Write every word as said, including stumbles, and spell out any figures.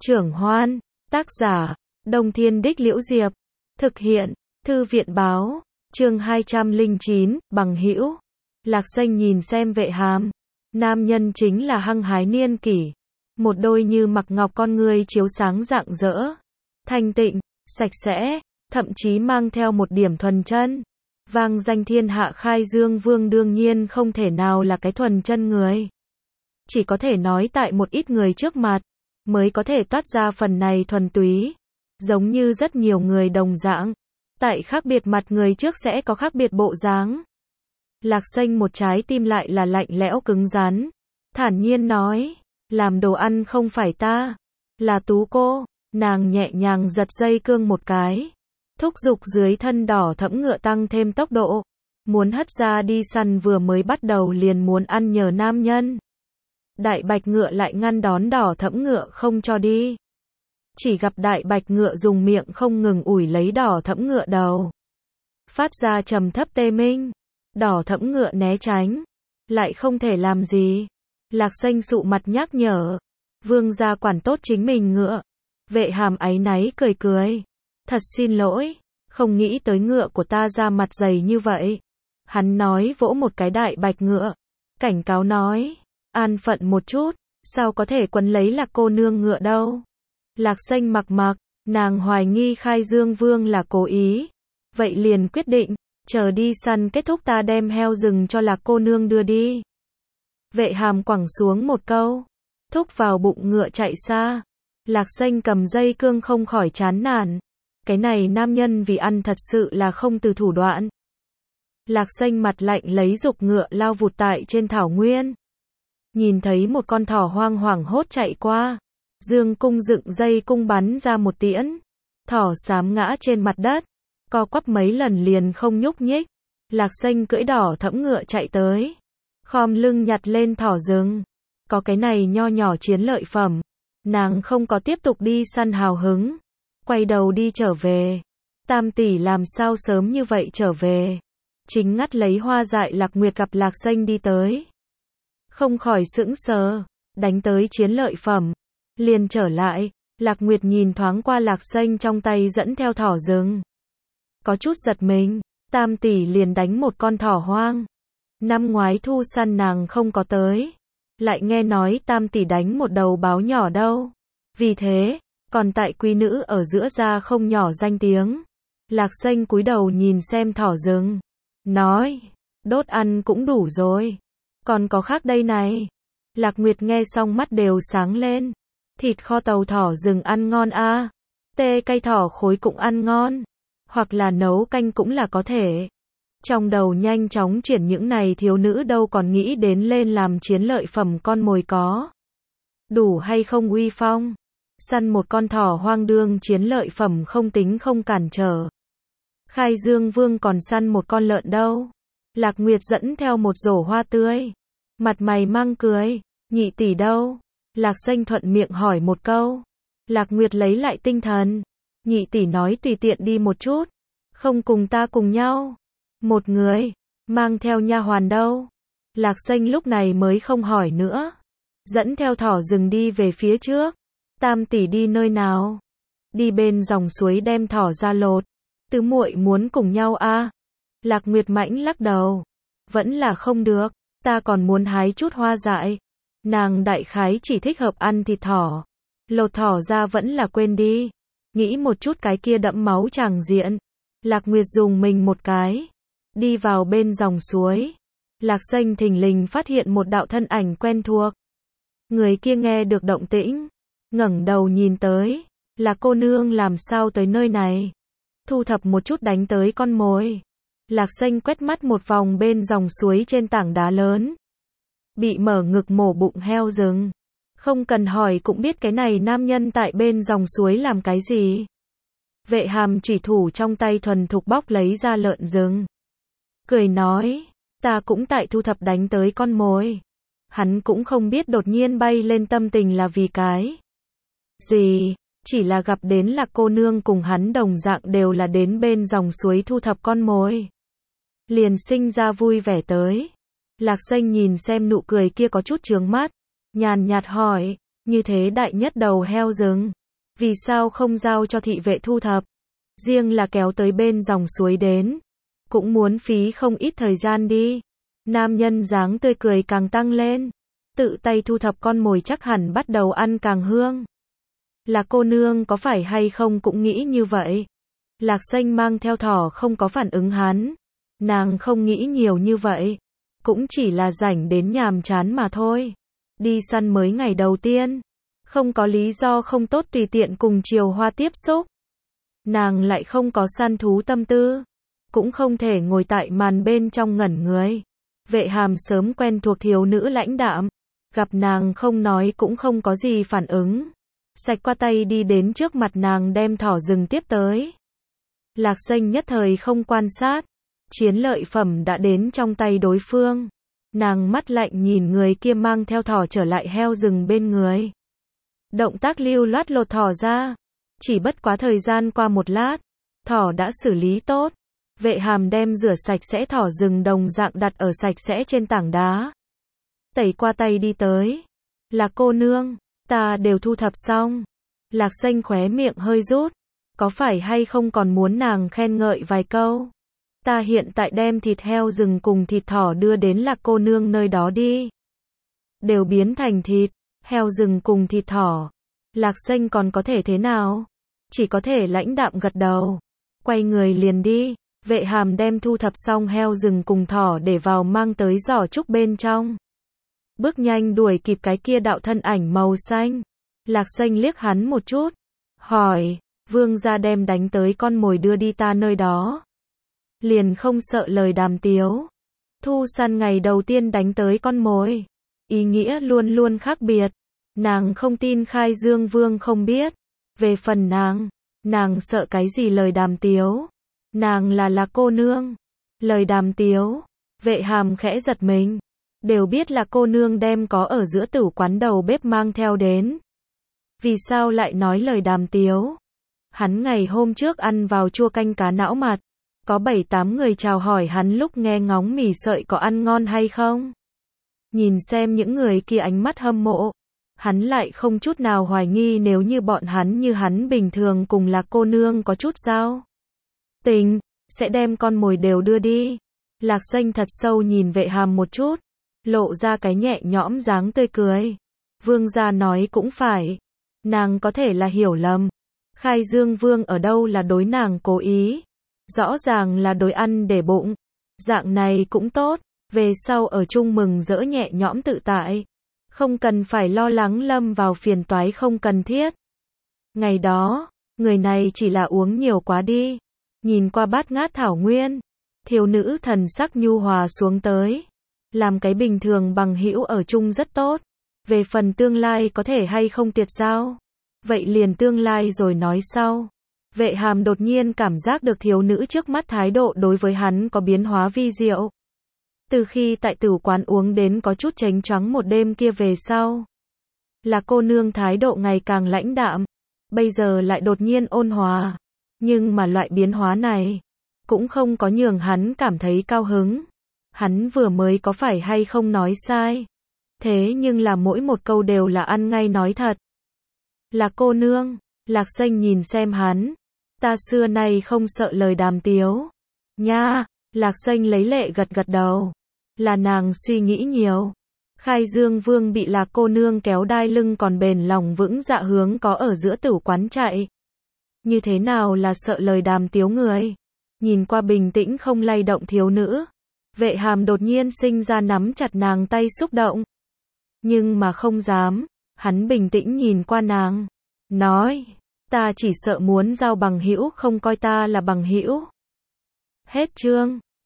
Trưởng Hoan, tác giả, Đông Thiên Đích Liễu Diệp, thực hiện, Thư viện báo, chương hai trăm lẻ chín, bằng hữu. Lạc Xanh nhìn xem Vệ Hàm, nam nhân chính là hăng hái niên kỷ, một đôi như mặc ngọc con ngươi chiếu sáng rạng rỡ, thanh tịnh, sạch sẽ, thậm chí mang theo một điểm thuần chân. Vang danh thiên hạ Khai Dương Vương đương nhiên không thể nào là cái thuần chân người. Chỉ có thể nói tại một ít người trước mặt, mới có thể toát ra phần này thuần túy. Giống như rất nhiều người đồng dạng, tại khác biệt mặt người trước sẽ có khác biệt bộ dáng. Lạc Xanh một trái tim lại là lạnh lẽo cứng rắn, thản nhiên nói, làm đồ ăn không phải ta, là Tú cô. Nàng nhẹ nhàng giật dây cương một cái, thúc giục dưới thân đỏ thẫm ngựa tăng thêm tốc độ, muốn hất ra đi săn vừa mới bắt đầu liền muốn ăn nhờ nam nhân. Đại bạch ngựa lại ngăn đón đỏ thẫm ngựa không cho đi. Chỉ gặp đại bạch ngựa dùng miệng không ngừng ủi lấy đỏ thẫm ngựa đầu, phát ra trầm thấp tê minh. Đỏ thẫm ngựa né tránh, lại không thể làm gì. Lạc Xanh sụ mặt nhắc nhở, vương gia quản tốt chính mình ngựa. Vệ Hàm áy náy cười cười, thật xin lỗi, không nghĩ tới ngựa của ta ra mặt dày như vậy. Hắn nói vỗ một cái đại bạch ngựa, cảnh cáo nói, an phận một chút, sao có thể quấn lấy Lạc cô nương ngựa đâu. Lạc Xanh mặc mặc, nàng hoài nghi Khai Dương Vương là cố ý, vậy liền quyết định, chờ đi săn kết thúc ta đem heo rừng cho Lạc cô nương đưa đi. Vệ Hàm quẳng xuống một câu, thúc vào bụng ngựa chạy xa. Lạc Xanh cầm dây cương không khỏi chán nản, cái này nam nhân vì ăn thật sự là không từ thủ đoạn. Lạc Xanh mặt lạnh lấy dục ngựa lao vụt tại trên thảo nguyên. Nhìn thấy một con thỏ hoang hoảng hốt chạy qua, dương cung dựng dây cung bắn ra một tiễn, thỏ xám ngã trên mặt đất, co quắp mấy lần liền không nhúc nhích. Lạc Xanh cưỡi đỏ thẫm ngựa chạy tới, khom lưng nhặt lên thỏ rừng. Có cái này nho nhỏ chiến lợi phẩm, nàng không có tiếp tục đi săn hào hứng, quay đầu đi trở về. Tam tỷ làm sao sớm như vậy trở về? Chính ngắt lấy hoa dại Lạc Nguyệt gặp Lạc Xanh đi tới, không khỏi sững sờ, đánh tới chiến lợi phẩm, liền trở lại. Lạc Nguyệt nhìn thoáng qua Lạc Xanh trong tay dẫn theo thỏ rừng, có chút giật mình. Tam tỷ liền đánh một con thỏ hoang, năm ngoái thu săn nàng không có tới, lại nghe nói tam tỷ đánh một đầu báo nhỏ đâu. Vì thế, còn tại quý nữ ở giữa ra không nhỏ danh tiếng. Lạc Xanh cúi đầu nhìn xem thỏ rừng, nói, đốt ăn cũng đủ rồi, còn có khác đây này. Lạc Nguyệt nghe xong mắt đều sáng lên, thịt kho tàu thỏ rừng ăn ngon a, à. Tê cay thỏ khối cũng ăn ngon, hoặc là nấu canh cũng là có thể. Trong đầu nhanh chóng chuyển những này thiếu nữ đâu còn nghĩ đến lên làm chiến lợi phẩm con mồi có đủ hay không uy phong. Săn một con thỏ hoang đương chiến lợi phẩm không tính không cản trở. Khai Dương Vương còn săn một con lợn đâu. Lạc Nguyệt dẫn theo một rổ hoa tươi, mặt mày mang cười, nhị tỷ đâu? Lạc Xanh thuận miệng hỏi một câu. Lạc Nguyệt lấy lại tinh thần, nhị tỷ nói tùy tiện đi một chút, không cùng ta cùng nhau. Một người, mang theo nha hoàn đâu? Lạc Xanh lúc này mới không hỏi nữa, dẫn theo thỏ rừng đi về phía trước. Tam tỷ đi nơi nào? Đi bên dòng suối đem thỏ ra lột. Tứ muội muốn cùng nhau a? À? Lạc Nguyệt mãnh lắc đầu, vẫn là không được, ta còn muốn hái chút hoa dại. Nàng đại khái chỉ thích hợp ăn thịt thỏ, lột thỏ ra vẫn là quên đi. Nghĩ một chút cái kia đẫm máu tràng diện, Lạc Nguyệt dùng mình một cái, đi vào bên dòng suối. Lạc Xanh thình lình phát hiện một đạo thân ảnh quen thuộc. Người kia nghe được động tĩnh, ngẩng đầu nhìn tới, là cô nương làm sao tới nơi này? Thu thập một chút đánh tới con mồi. Lạc Xanh quét mắt một vòng bên dòng suối trên tảng đá lớn, bị mở ngực mổ bụng heo rừng. Không cần hỏi cũng biết cái này nam nhân tại bên dòng suối làm cái gì. Vệ Hàm chủy thủ trong tay thuần thục bóc lấy ra lợn rừng, cười nói, ta cũng tại thu thập đánh tới con mồi. Hắn cũng không biết đột nhiên bay lên tâm tình là vì cái gì, chỉ là gặp đến Lạc cô nương cùng hắn đồng dạng đều là đến bên dòng suối thu thập con mồi, liền sinh ra vui vẻ tới. Lạc Xanh nhìn xem nụ cười kia có chút chướng mắt, nhàn nhạt hỏi, Như thế đại nhất đầu heo rừng. Vì sao không giao cho thị vệ thu thập? Riêng là kéo tới bên dòng suối đến. Cũng muốn phí không ít thời gian đi. Nam nhân dáng tươi cười càng tăng lên. Tự tay thu thập con mồi chắc hẳn bắt đầu ăn càng hương. Là cô nương có phải hay không cũng nghĩ như vậy. Lạc Xanh mang theo thỏ không có phản ứng hắn. Nàng không nghĩ nhiều như vậy. Cũng chỉ là rảnh đến nhàm chán mà thôi. Đi săn mới ngày đầu tiên. Không có lý do không tốt tùy tiện cùng Triều Hoa tiếp xúc. Nàng lại không có săn thú tâm tư. Cũng không thể ngồi tại màn bên trong ngẩn người. Vệ Hàm sớm quen thuộc thiếu nữ lãnh đạm. Gặp nàng không nói cũng không có gì phản ứng. Sạch qua tay đi đến trước mặt nàng đem thỏ rừng tiếp tới. Lạc Xanh nhất thời không quan sát. Chiến lợi phẩm đã đến trong tay đối phương. Nàng mắt lạnh nhìn người kia mang theo thỏ trở lại heo rừng bên người. Động tác lưu loát lột thỏ ra. Chỉ bất quá thời gian qua một lát. Thỏ đã xử lý tốt. Vệ Hàm đem rửa sạch sẽ thỏ rừng đồng dạng đặt ở sạch sẽ trên tảng đá. Tẩy qua tay đi tới. Là cô nương, ta đều thu thập xong. Lạc Xanh khóe miệng hơi rút. Có phải hay không còn muốn nàng khen ngợi vài câu? Ta hiện tại đem thịt heo rừng cùng thịt thỏ đưa đến Lạc cô nương nơi đó đi. Đều biến thành thịt, heo rừng cùng thịt thỏ. Lạc Xanh còn có thể thế nào? Chỉ có thể lãnh đạm gật đầu. Quay người liền đi. Vệ Hàm đem thu thập xong heo rừng cùng thỏ để vào mang tới giỏ trúc bên trong. Bước nhanh đuổi kịp cái kia đạo thân ảnh màu xanh. Lạc Xanh liếc hắn một chút. Hỏi, vương gia đem đánh tới con mồi đưa đi ta nơi đó. Liền không sợ lời đàm tiếu. Thu săn ngày đầu tiên đánh tới con mồi. Ý nghĩa luôn luôn khác biệt. Nàng không tin Khai Dương Vương không biết. Về phần nàng, nàng sợ cái gì lời đàm tiếu. Nàng là là cô nương. Lời đàm tiếu. Vệ Hàm khẽ giật mình. Đều biết là cô nương đem có ở giữa tử quán đầu bếp mang theo đến. Vì sao lại nói lời đàm tiếu? Hắn ngày hôm trước ăn vào chua canh cá não mặt. Có bảy tám người chào hỏi hắn lúc nghe ngóng mì sợi có ăn ngon hay không. Nhìn xem những người kia ánh mắt hâm mộ. Hắn lại không chút nào hoài nghi nếu như bọn hắn như hắn bình thường cùng là cô nương có chút giao tình, sẽ đem con mồi đều đưa đi. Lạc Xanh thật sâu nhìn Vệ Hàm một chút. Lộ ra cái nhẹ nhõm dáng tươi cười. Vương gia nói cũng phải. Nàng có thể là hiểu lầm. Khai Dương Vương ở đâu là đối nàng cố ý. Rõ ràng là đối ăn để bụng. Dạng này cũng tốt. Về sau ở chung mừng rỡ nhẹ nhõm tự tại. Không cần phải lo lắng lâm vào phiền toái không cần thiết. Ngày đó, người này chỉ là uống nhiều quá đi. Nhìn qua bát ngát thảo nguyên. Thiếu nữ thần sắc nhu hòa xuống tới. Làm cái bình thường bằng hữu ở chung rất tốt. Về phần tương lai có thể hay không tuyệt giao. Vậy liền tương lai rồi nói sau. Vệ Hàm đột nhiên cảm giác được thiếu nữ trước mắt thái độ đối với hắn có biến hóa vi diệu. Từ khi tại tử quán uống đến có chút chánh choáng một đêm kia về sau. Là cô nương thái độ ngày càng lãnh đạm. Bây giờ lại đột nhiên ôn hòa. Nhưng mà loại biến hóa này cũng không có nhường hắn cảm thấy cao hứng. Hắn vừa mới có phải hay không nói sai. Thế nhưng là mỗi một câu đều là ăn ngay nói thật. Là cô nương. Lạc Xanh nhìn xem hắn. Ta xưa nay không sợ lời đàm tiếu. Nha. Lạc Xanh lấy lệ gật gật đầu. Là nàng suy nghĩ nhiều. Khai Dương Vương bị Lạc cô nương kéo đai lưng còn bền lòng vững dạ hướng có ở giữa tử quán chạy. Như thế nào là sợ lời đàm tiếu người. Nhìn qua bình tĩnh không lay động thiếu nữ. Vệ Hàm đột nhiên sinh ra nắm chặt nàng tay xúc động. Nhưng mà không dám. Hắn bình tĩnh nhìn qua nàng. Nói. Ta chỉ sợ muốn giao bằng hữu không coi ta là bằng hữu. Hết chương.